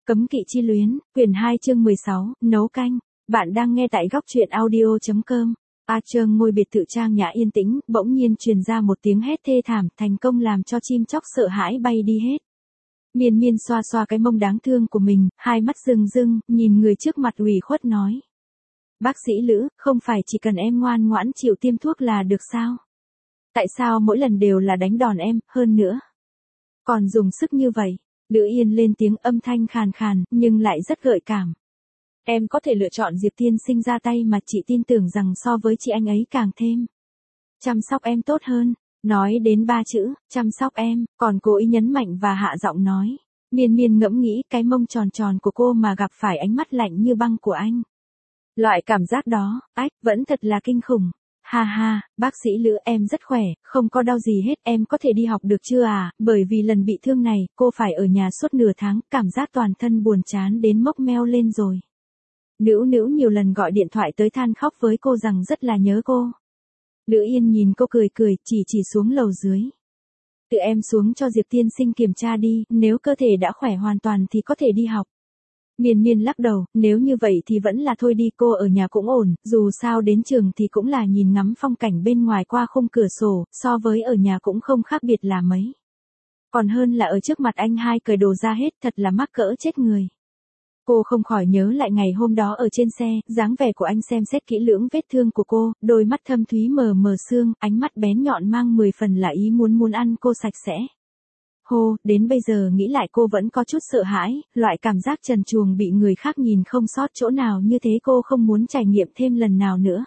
Cấm kỵ chi luyến, quyển 2 chương 16, nấu canh. Bạn đang nghe tại góc truyện audio.com. Trương ngôi biệt thự trang nhã yên tĩnh, bỗng nhiên truyền ra một tiếng hét thê thảm, thành công làm cho chim chóc sợ hãi bay đi hết. Miên Miên xoa xoa cái mông đáng thương của mình, hai mắt rưng rưng, nhìn người trước mặt ủy khuất nói. Bác sĩ Lữ, không phải chỉ cần em ngoan ngoãn chịu tiêm thuốc là được sao? Tại sao mỗi lần đều là đánh đòn em, hơn nữa? Còn dùng sức như vậy? Lữ Yên lên tiếng âm thanh khàn khàn, nhưng lại rất gợi cảm. Em có thể lựa chọn Diệp Tiên Sinh ra tay mà chị tin tưởng rằng so với chị anh ấy càng thêm chăm sóc em tốt hơn. Nói đến 3 chữ, chăm sóc em, còn cố ý nhấn mạnh và hạ giọng nói. Miên Miên ngẫm nghĩ cái mông tròn tròn của cô mà gặp phải ánh mắt lạnh như băng của anh. Loại cảm giác đó, vẫn thật là kinh khủng. Ha ha, bác sĩ Lữ em rất khỏe, không có đau gì hết, em có thể đi học được chưa à, bởi vì lần bị thương này, cô phải ở nhà suốt nửa tháng, cảm giác toàn thân buồn chán đến mốc meo lên rồi. Nữu Nữu nhiều lần gọi điện thoại tới than khóc với cô rằng rất là nhớ cô. Lữ Yên nhìn cô cười cười, chỉ xuống lầu dưới. Tự em xuống cho Diệp Tiên Sinh kiểm tra đi, nếu cơ thể đã khỏe hoàn toàn thì có thể đi học. Miên Miên lắc đầu, nếu như vậy thì vẫn là thôi đi, cô ở nhà cũng ổn, dù sao đến trường thì cũng là nhìn ngắm phong cảnh bên ngoài qua khung cửa sổ, so với ở nhà cũng không khác biệt là mấy. Còn hơn là ở trước mặt anh hai cởi đồ ra hết, thật là mắc cỡ chết người. Cô không khỏi nhớ lại ngày hôm đó ở trên xe, dáng vẻ của anh xem xét kỹ lưỡng vết thương của cô, đôi mắt thâm thúy mờ mờ sương, ánh mắt bén nhọn mang 10 phần là ý muốn ăn cô sạch sẽ. Hô, đến bây giờ nghĩ lại cô vẫn có chút sợ hãi, loại cảm giác trần truồng bị người khác nhìn không sót chỗ nào như thế cô không muốn trải nghiệm thêm lần nào nữa.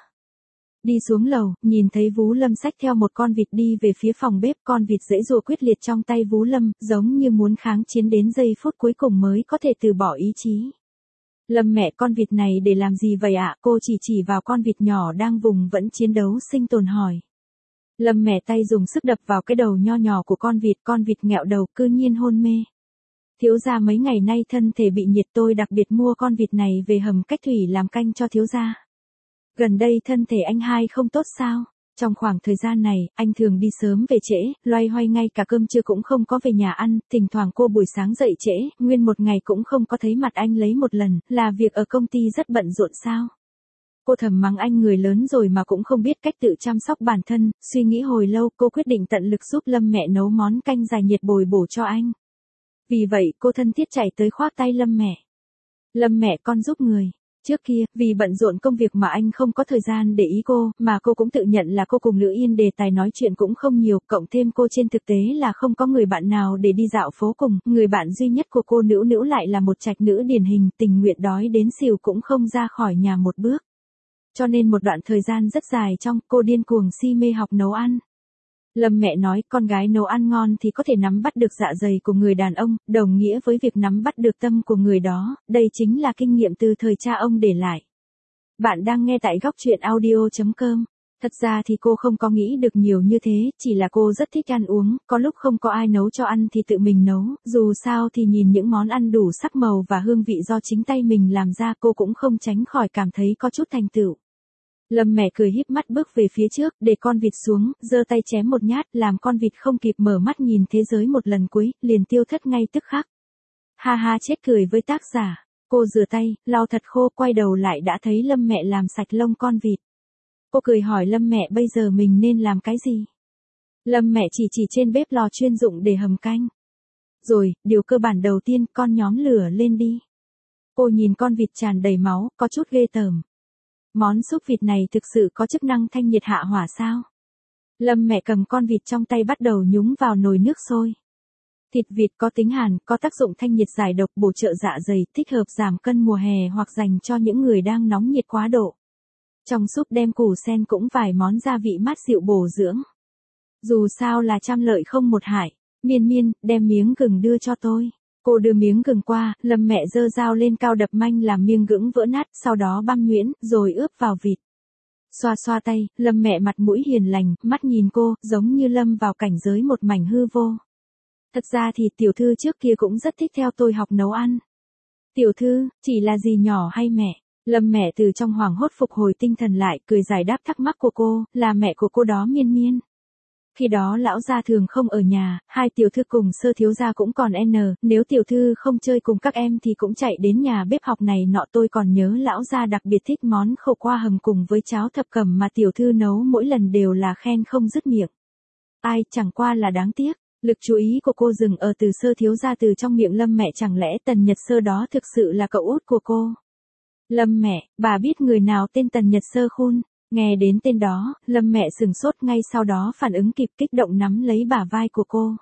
Đi xuống lầu, nhìn thấy Vú Lâm xách theo một con vịt đi về phía phòng bếp, con vịt giãy giụa quyết liệt trong tay Vú Lâm, giống như muốn kháng chiến đến giây phút cuối cùng mới có thể từ bỏ ý chí. Lâm mẹ, con vịt này để làm gì vậy ạ? Cô chỉ vào con vịt nhỏ đang vùng vẫn chiến đấu sinh tồn hỏi. Lâm mẹ tay dùng sức đập vào cái đầu nho nhỏ của con vịt nghẹo đầu, cư nhiên hôn mê. Thiếu gia mấy ngày nay thân thể bị nhiệt, tôi đặc biệt mua con vịt này về hầm cách thủy làm canh cho thiếu gia. Gần đây thân thể anh hai không tốt sao? Trong khoảng thời gian này, anh thường đi sớm về trễ, loay hoay ngay cả cơm trưa cũng không có về nhà ăn, thỉnh thoảng cô buổi sáng dậy trễ, nguyên một ngày cũng không có thấy mặt anh lấy một lần, là việc ở công ty rất bận rộn sao? Cô thầm mắng anh người lớn rồi mà cũng không biết cách tự chăm sóc bản thân, suy nghĩ hồi lâu cô quyết định tận lực giúp Lâm mẹ nấu món canh giải nhiệt bồi bổ cho anh. Vì vậy cô thân thiết chạy tới khoác tay Lâm mẹ. Lâm mẹ, con giúp người. Trước kia, vì bận rộn công việc mà anh không có thời gian để ý cô, mà cô cũng tự nhận là cô cùng Lữ Yên đề tài nói chuyện cũng không nhiều, cộng thêm cô trên thực tế là không có người bạn nào để đi dạo phố cùng, người bạn duy nhất của cô Nữu Nữu lại là một trạch nữ điển hình, tình nguyện đói đến xỉu cũng không ra khỏi nhà một bước. Cho nên một đoạn thời gian rất dài trong, cô điên cuồng si mê học nấu ăn. Lâm mẹ nói, con gái nấu ăn ngon thì có thể nắm bắt được dạ dày của người đàn ông, đồng nghĩa với việc nắm bắt được tâm của người đó, đây chính là kinh nghiệm từ thời cha ông để lại. Bạn đang nghe tại góc truyện audio.com. Thật ra thì cô không có nghĩ được nhiều như thế, chỉ là cô rất thích ăn uống, có lúc không có ai nấu cho ăn thì tự mình nấu, dù sao thì nhìn những món ăn đủ sắc màu và hương vị do chính tay mình làm ra cô cũng không tránh khỏi cảm thấy có chút thành tựu. Lâm mẹ cười híp mắt bước về phía trước, để con vịt xuống, giơ tay chém một nhát, làm con vịt không kịp mở mắt nhìn thế giới một lần cuối, liền tiêu thất ngay tức khắc. Ha ha, chết cười với tác giả. Cô rửa tay, lau thật khô, quay đầu lại đã thấy Lâm mẹ làm sạch lông con vịt. Cô cười hỏi Lâm mẹ bây giờ mình nên làm cái gì? Lâm mẹ chỉ trên bếp lò chuyên dụng để hầm canh. Rồi, điều cơ bản đầu tiên, con nhóm lửa lên đi. Cô nhìn con vịt tràn đầy máu, có chút ghê tởm. Món súp vịt này thực sự có chức năng thanh nhiệt hạ hỏa sao? Lâm mẹ cầm con vịt trong tay bắt đầu nhúng vào nồi nước sôi. Thịt vịt có tính hàn, có tác dụng thanh nhiệt giải độc, bổ trợ dạ dày, thích hợp giảm cân mùa hè hoặc dành cho những người đang nóng nhiệt quá độ. Trong súp đem củ sen cũng vài món gia vị mát dịu bổ dưỡng. Dù sao là trăm lợi không một hại. Miên Miên, đem miếng gừng đưa cho tôi. Cô đưa miếng gừng qua, Lâm mẹ giơ dao lên cao đập manh làm miếng gừng vỡ nát, sau đó băm nhuyễn, rồi ướp vào vịt. Xoa xoa tay, Lâm mẹ mặt mũi hiền lành, mắt nhìn cô, giống như lâm vào cảnh giới một mảnh hư vô. Thật ra thì tiểu thư trước kia cũng rất thích theo tôi học nấu ăn. Tiểu thư, chỉ là gì nhỏ hay mẹ? Lâm mẹ từ trong hoảng hốt phục hồi tinh thần lại, cười giải đáp thắc mắc của cô, là mẹ của cô đó Miên Miên. Khi đó lão gia thường không ở nhà, hai tiểu thư cùng Sơ thiếu gia cũng còn nếu tiểu thư không chơi cùng các em thì cũng chạy đến nhà bếp học này nọ. Tôi còn nhớ lão gia đặc biệt thích món khổ qua hầm cùng với cháo thập cẩm mà tiểu thư nấu mỗi lần đều là khen không dứt miệng. Ai, chẳng qua là đáng tiếc. Lực chú ý của cô dừng ở từ Sơ thiếu gia từ trong miệng Lâm mẹ, chẳng lẽ Tần Nhật Sơ đó thực sự là cậu út của cô? Lâm mẹ, bà biết người nào tên Tần Nhật Sơ khôn? Nghe đến tên đó, Lâm mẹ sừng sốt, ngay sau đó phản ứng kịp, kích động nắm lấy bả vai của cô.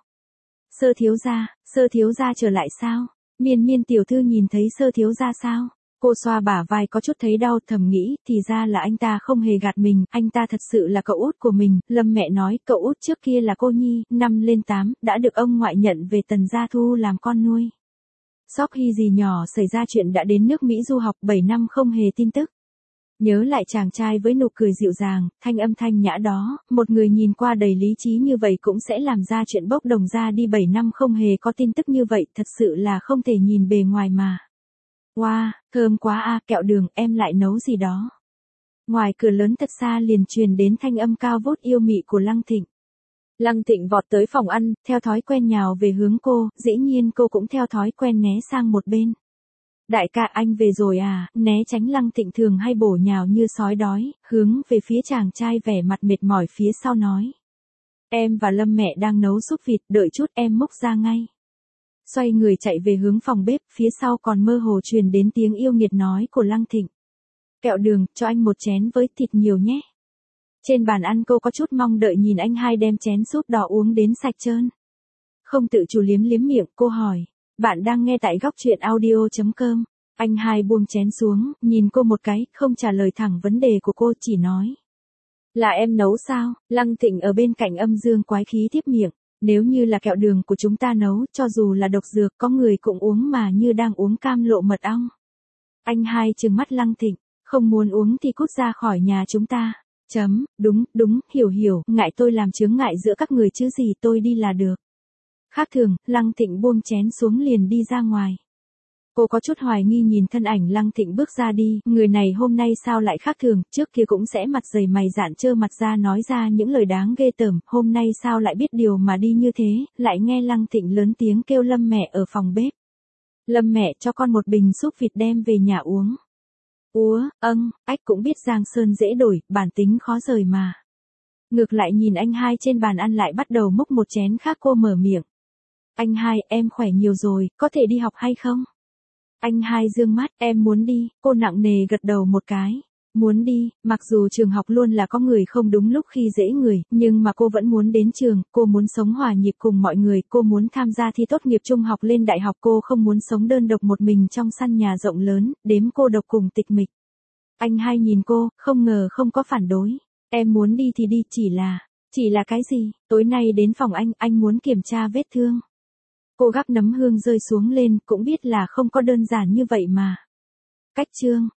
Sơ thiếu gia trở lại sao? Miên Miên tiểu thư nhìn thấy Sơ thiếu gia sao? Cô xoa bả vai có chút thấy đau, thầm nghĩ, thì ra là anh ta không hề gạt mình, anh ta thật sự là cậu út của mình. Lâm mẹ nói, cậu út trước kia là cô nhi, năm lên 8, đã được ông ngoại nhận về Tần gia thu làm con nuôi. Sóc Hy gì nhỏ xảy ra chuyện đã đến nước Mỹ du học 7 năm không hề tin tức. Nhớ lại chàng trai với nụ cười dịu dàng, thanh âm thanh nhã đó, một người nhìn qua đầy lý trí như vậy cũng sẽ làm ra chuyện bốc đồng ra đi 7 năm không hề có tin tức như vậy, thật sự là không thể nhìn bề ngoài mà. Wow, thơm quá a, kẹo đường, em lại nấu gì đó. Ngoài cửa lớn thật xa liền truyền đến thanh âm cao vút yêu mị của Lăng Thịnh. Lăng Thịnh vọt tới phòng ăn, theo thói quen nhào về hướng cô, dĩ nhiên cô cũng theo thói quen né sang một bên. Đại ca, anh về rồi à? Né tránh Lăng Thịnh thường hay bổ nhào như sói đói, hướng về phía chàng trai vẻ mặt mệt mỏi phía sau nói. Em và Lâm mẹ đang nấu súp vịt, đợi chút em múc ra ngay. Xoay người chạy về hướng phòng bếp, phía sau còn mơ hồ truyền đến tiếng yêu nghiệt nói của Lăng Thịnh. Kẹo đường, cho anh một chén với thịt nhiều nhé. Trên bàn ăn cô có chút mong đợi nhìn anh hai đem chén súp đỏ uống đến sạch trơn. Không tự chủ liếm miệng, cô hỏi. Bạn đang nghe tại góc truyện audio.com. Anh hai buông chén xuống, nhìn cô một cái, không trả lời thẳng vấn đề của cô, chỉ nói. Là em nấu sao? Lăng Thịnh ở bên cạnh âm dương quái khí tiếp miệng. Nếu như là kẹo đường của chúng ta nấu, cho dù là độc dược, có người cũng uống mà như đang uống cam lộ mật ong. Anh hai trừng mắt Lăng Thịnh. Không muốn uống thì cút ra khỏi nhà chúng ta. Đúng, hiểu, ngại tôi làm chướng ngại giữa các người chứ gì, tôi đi là được. Khác thường, Lăng Thịnh buông chén xuống liền đi ra ngoài. Cô có chút hoài nghi nhìn thân ảnh Lăng Thịnh bước ra đi, người này hôm nay sao lại khác thường, trước kia cũng sẽ mặt dày mày dạn trơ mặt ra nói ra những lời đáng ghê tởm, hôm nay sao lại biết điều mà đi như thế, lại nghe Lăng Thịnh lớn tiếng kêu Lâm mẹ ở phòng bếp. Lâm mẹ, cho con một bình súp vịt đem về nhà uống. Ách cũng biết Giang Sơn dễ đổi, bản tính khó rời mà. Ngược lại nhìn anh hai trên bàn ăn lại bắt đầu múc một chén khác, cô mở miệng. Anh hai, em khỏe nhiều rồi, có thể đi học hay không? Anh hai dương mắt, em muốn đi, cô nặng nề gật đầu một cái. Muốn đi, mặc dù trường học luôn là có người không đúng lúc khi dễ người, nhưng mà cô vẫn muốn đến trường, cô muốn sống hòa nhịp cùng mọi người, cô muốn tham gia thi tốt nghiệp trung học lên đại học, cô không muốn sống đơn độc một mình trong căn nhà rộng lớn, đếm cô độc cùng tịch mịch. Anh hai nhìn cô, không ngờ không có phản đối. Em muốn đi thì đi, chỉ là cái gì? Tối nay đến phòng anh muốn kiểm tra vết thương. Cô gắp nấm hương rơi xuống lên, cũng biết là không có đơn giản như vậy mà. Cách chương